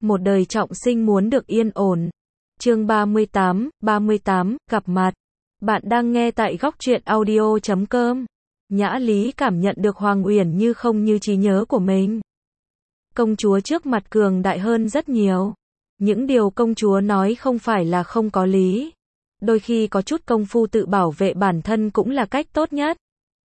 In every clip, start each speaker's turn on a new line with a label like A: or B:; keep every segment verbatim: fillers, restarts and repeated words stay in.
A: một đời trọng sinh muốn được yên ổn. Chương ba mươi tám, ba mươi tám, gặp mặt. Bạn đang nghe tại góc truyện audio chấm com. Nhã Lý cảm nhận được Hoàng Uyển Như không như trí nhớ của mình. Công chúa trước mặt cường đại hơn rất nhiều. Những điều công chúa nói không phải là không có lý. Đôi khi có chút công phu tự bảo vệ bản thân cũng là cách tốt nhất.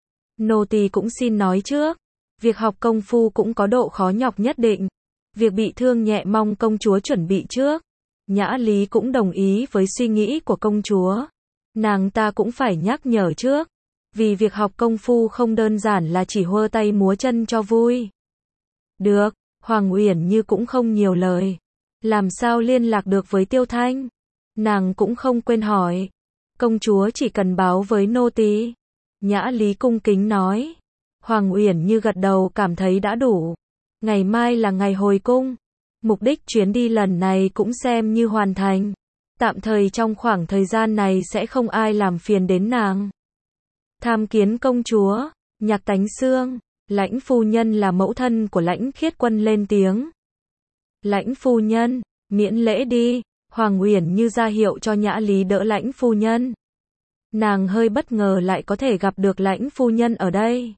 A: Nô tỳ cũng xin nói trước, việc học công phu cũng có độ khó nhọc nhất định. Việc bị thương nhẹ mong công chúa chuẩn bị trước. Nhã Lý cũng đồng ý với suy nghĩ của công chúa. Nàng ta cũng phải nhắc nhở trước. Vì việc học công phu không đơn giản là chỉ huơ tay múa chân cho vui. Được, Hoàng Uyển Như cũng không nhiều lời. Làm sao liên lạc được với Tiêu Thanh? Nàng cũng không quên hỏi. Công chúa chỉ cần báo với nô tỳ. Nhã Lý cung kính nói. Hoàng Uyển Như gật đầu cảm thấy đã đủ. Ngày mai là ngày hồi cung. Mục đích chuyến đi lần này cũng xem như hoàn thành. Tạm thời trong khoảng thời gian này sẽ không ai làm phiền đến nàng. Tham kiến công chúa, Nhạc Tánh Xương, Lãnh phu nhân là mẫu thân của Lãnh Khiết Quân lên tiếng. Lãnh phu nhân, miễn lễ đi. Hoàng Uyển Như ra hiệu cho Nhã Lý đỡ Lãnh phu nhân. Nàng hơi bất ngờ lại có thể gặp được Lãnh phu nhân ở đây.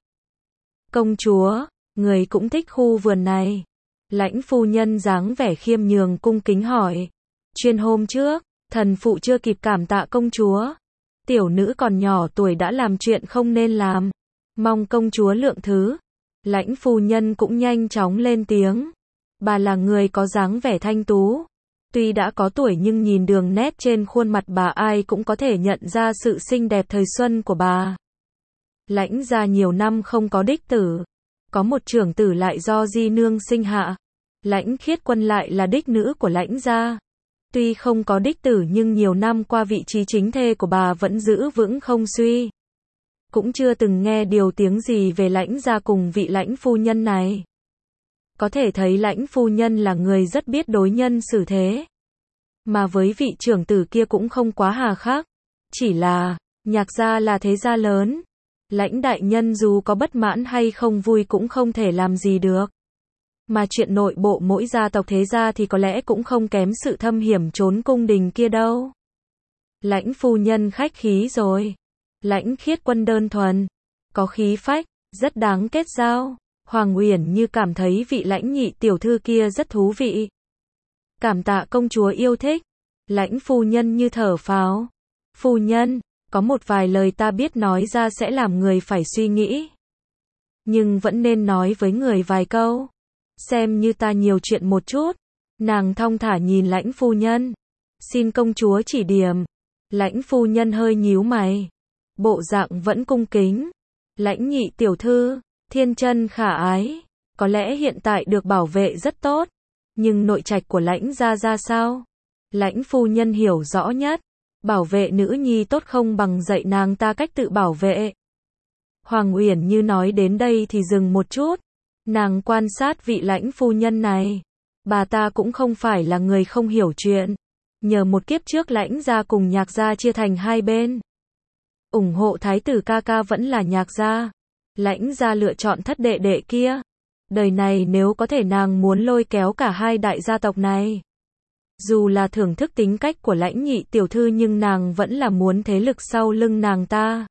A: Công chúa, người cũng thích khu vườn này. Lãnh phu nhân dáng vẻ khiêm nhường cung kính hỏi. Chuyên hôm trước, thần phụ chưa kịp cảm tạ công chúa. Tiểu nữ còn nhỏ tuổi đã làm chuyện không nên làm. Mong công chúa lượng thứ. Lãnh phu nhân cũng nhanh chóng lên tiếng. Bà là người có dáng vẻ thanh tú. Tuy đã có tuổi nhưng nhìn đường nét trên khuôn mặt bà ai cũng có thể nhận ra sự xinh đẹp thời xuân của bà. Lãnh gia nhiều năm không có đích tử. Có một trưởng tử lại do di nương sinh hạ. Lãnh Khiết Quân lại là đích nữ của Lãnh gia. Tuy không có đích tử nhưng nhiều năm qua vị trí chính thê của bà vẫn giữ vững không suy. Cũng chưa từng nghe điều tiếng gì về Lãnh gia cùng vị Lãnh phu nhân này. Có thể thấy Lãnh phu nhân là người rất biết đối nhân xử thế. Mà với vị trưởng tử kia cũng không quá hà khắc. Chỉ là, Nhạc gia là thế gia lớn. Lãnh đại nhân dù có bất mãn hay không vui cũng không thể làm gì được. Mà chuyện nội bộ mỗi gia tộc thế gia thì có lẽ cũng không kém sự thâm hiểm trốn cung đình kia đâu. Lãnh phu nhân khách khí rồi. Lãnh Khiết Quân đơn thuần, có khí phách, rất đáng kết giao. Hoàng Uyển Như cảm thấy vị Lãnh nhị tiểu thư kia rất thú vị. Cảm tạ công chúa yêu thích. Lãnh phu nhân như thở phào. Phu nhân, có một vài lời ta biết nói ra sẽ làm người phải suy nghĩ. Nhưng vẫn nên nói với người vài câu. Xem như ta nhiều chuyện một chút. Nàng thong thả nhìn Lãnh phu nhân. Xin công chúa chỉ điểm. Lãnh phu nhân hơi nhíu mày. Bộ dạng vẫn cung kính. Lãnh nhị tiểu thư, thiên chân khả ái. Có lẽ hiện tại được bảo vệ rất tốt. Nhưng nội trạch của Lãnh gia ra sao? Lãnh phu nhân hiểu rõ nhất. Bảo vệ nữ nhi tốt không bằng dạy nàng ta cách tự bảo vệ. Hoàng Uyển Như nói đến đây thì dừng một chút. Nàng quan sát vị Lãnh phu nhân này. Bà ta cũng không phải là người không hiểu chuyện. Nhờ một kiếp trước Lãnh gia cùng Nhạc gia chia thành hai bên. ủng hộ thái tử ca ca vẫn là Nhạc gia. Lãnh gia lựa chọn thất đệ đệ kia. Đời này nếu có thể nàng muốn lôi kéo cả hai đại gia tộc này. Dù là thưởng thức tính cách của Lãnh nhị tiểu thư nhưng nàng vẫn là muốn thế lực sau lưng nàng ta.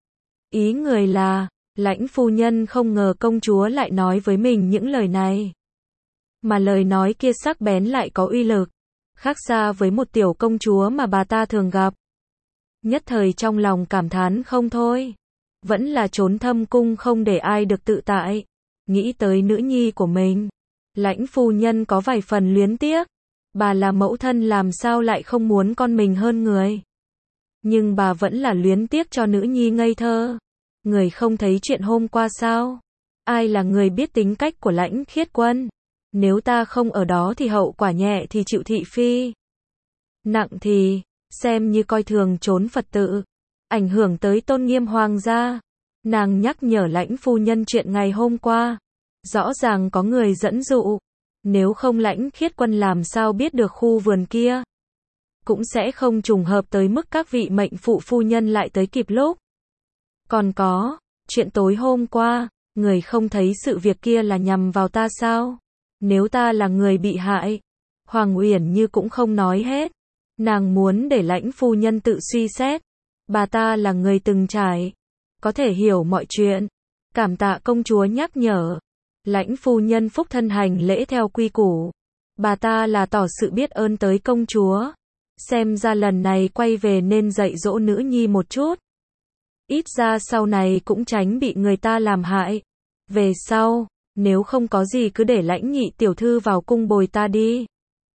A: Ý người là, Lãnh phu nhân không ngờ công chúa lại nói với mình những lời này. Mà lời nói kia sắc bén lại có uy lực. Khác xa với một tiểu công chúa mà bà ta thường gặp. Nhất thời trong lòng cảm thán không thôi. Vẫn là trốn thâm cung không để ai được tự tại. Nghĩ tới nữ nhi của mình. Lãnh phu nhân có vài phần luyến tiếc. Bà là mẫu thân làm sao lại không muốn con mình hơn người. Nhưng bà vẫn là luyến tiếc cho nữ nhi ngây thơ. Người không thấy chuyện hôm qua sao? Ai là người biết tính cách của Lãnh Khiết Quân? Nếu ta không ở đó thì hậu quả nhẹ thì chịu thị phi. Nặng thì, xem như coi thường trốn Phật tự. Ảnh hưởng tới tôn nghiêm hoàng gia. Nàng nhắc nhở Lãnh phu nhân chuyện ngày hôm qua. Rõ ràng có người dẫn dụ. Nếu không Lãnh Khiết Quân làm sao biết được khu vườn kia. Cũng sẽ không trùng hợp tới mức các vị mệnh phụ phu nhân lại tới kịp lúc. Còn có, chuyện tối hôm qua, người không thấy sự việc kia là nhằm vào ta sao? Nếu ta là người bị hại, Hoàng Uyển Như cũng không nói hết. Nàng muốn để Lãnh phu nhân tự suy xét. Bà ta là người từng trải, có thể hiểu mọi chuyện. Cảm tạ công chúa nhắc nhở. Lãnh phu nhân phúc thân hành lễ theo quy củ. Bà ta là tỏ sự biết ơn tới công chúa. Xem ra lần này quay về nên dạy dỗ nữ nhi một chút. Ít ra sau này cũng tránh bị người ta làm hại. Về sau, nếu không có gì cứ để Lãnh nhị tiểu thư vào cung bồi ta đi.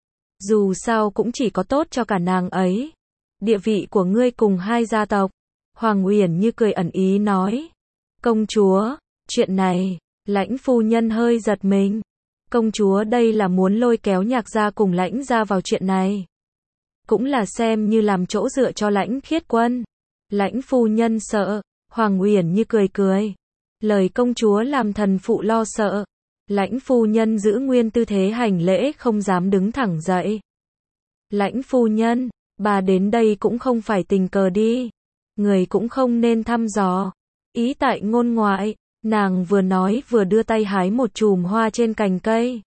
A: Dù sao cũng chỉ có tốt cho cả nàng ấy. Địa vị của ngươi cùng hai gia tộc. Hoàng Uyển Như cười ẩn ý nói. Công chúa, chuyện này, Lãnh phu nhân hơi giật mình. Công chúa đây là muốn lôi kéo Nhạc gia cùng Lãnh gia vào chuyện này. Cũng là xem như làm chỗ dựa cho Lãnh Khiết Quân. Lãnh phu nhân sợ. Hoàng Uyển Như cười cười. Lời công chúa làm thần phụ lo sợ. Lãnh phu nhân giữ nguyên tư thế hành lễ không dám đứng thẳng dậy. Lãnh phu nhân, bà đến đây cũng không phải tình cờ đi. Người cũng không nên thăm dò. Ý tại ngôn ngoại, nàng vừa nói vừa đưa tay hái một chùm hoa trên cành cây.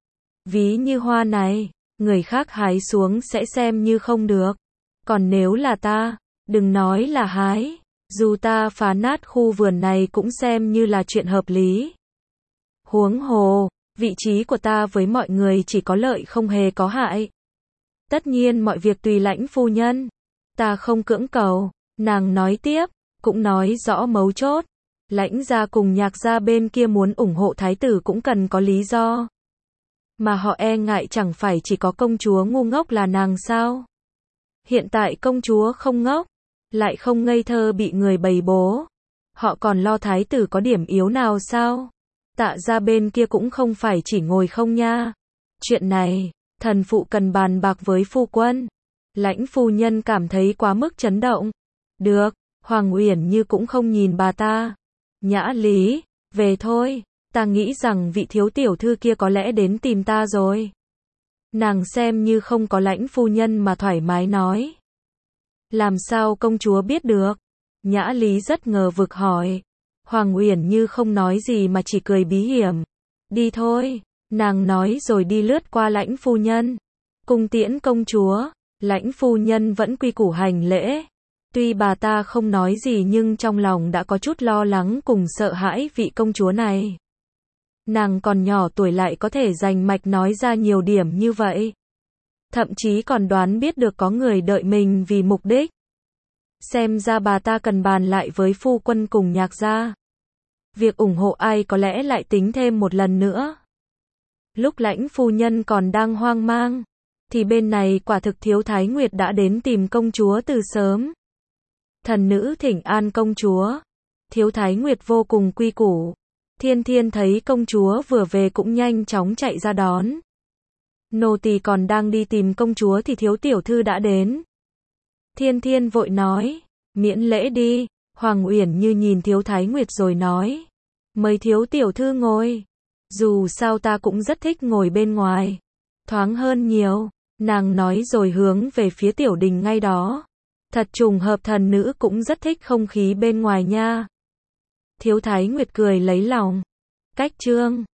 A: Ví như hoa này, người khác hái xuống sẽ xem như không được. Còn nếu là ta, đừng nói là hái. Dù ta phá nát khu vườn này cũng xem như là chuyện hợp lý. Huống hồ, vị trí của ta với mọi người chỉ có lợi không hề có hại. Tất nhiên mọi việc tùy Lãnh phu nhân. Ta không cưỡng cầu. Nàng nói tiếp, cũng nói rõ mấu chốt. Lãnh gia cùng Nhạc gia bên kia muốn ủng hộ thái tử cũng cần có lý do. Mà họ e ngại chẳng phải chỉ có công chúa ngu ngốc là nàng sao? Hiện tại công chúa không ngốc, lại không ngây thơ bị người bày bố. Họ còn lo thái tử có điểm yếu nào sao? Tạ gia bên kia cũng không phải chỉ ngồi không nha. Chuyện này, thần phụ cần bàn bạc với phu quân. Lãnh phu nhân cảm thấy quá mức chấn động. Được, Hoàng Uyển Như cũng không nhìn bà ta. Nhã Lý, về thôi, ta nghĩ rằng vị thiếu tiểu thư kia có lẽ đến tìm ta rồi. Nàng xem như không có Lãnh phu nhân mà thoải mái nói. Làm sao công chúa biết được? Nhã Lý rất ngờ vực hỏi. Hoàng Uyển Như không nói gì mà chỉ cười bí hiểm. Đi thôi, nàng nói rồi đi lướt qua Lãnh phu nhân. Cung tiễn công chúa, Lãnh phu nhân vẫn quy củ hành lễ. Tuy bà ta không nói gì nhưng trong lòng đã có chút lo lắng cùng sợ hãi vị công chúa này. Nàng còn nhỏ tuổi lại có thể rành mạch nói ra nhiều điểm như vậy. Thậm chí còn đoán biết được có người đợi mình vì mục đích. Xem ra bà ta cần bàn lại với phu quân cùng Nhạc gia. Việc ủng hộ ai có lẽ lại tính thêm một lần nữa. Lúc Lãnh phu nhân còn đang hoang mang, thì bên này quả thực Thiếu Thái Nguyệt đã đến tìm công chúa từ sớm. Thần nữ thỉnh an công chúa. Thiếu Thái Nguyệt vô cùng quy củ. Thiên Thiên thấy công chúa vừa về cũng nhanh chóng chạy ra đón. Nô tỳ còn đang đi tìm công chúa thì thiếu tiểu thư đã đến. Thiên Thiên vội nói, miễn lễ đi. Hoàng Uyển Như nhìn Thiếu Thái Nguyệt rồi nói, mời thiếu tiểu thư ngồi. Dù sao ta cũng rất thích ngồi bên ngoài. Thoáng hơn nhiều. Nàng nói rồi hướng về phía tiểu đình ngay đó. Thật trùng hợp thần nữ cũng rất thích không khí bên ngoài nha. Thiếu Thái Nguyệt cười lấy lòng. Cách chương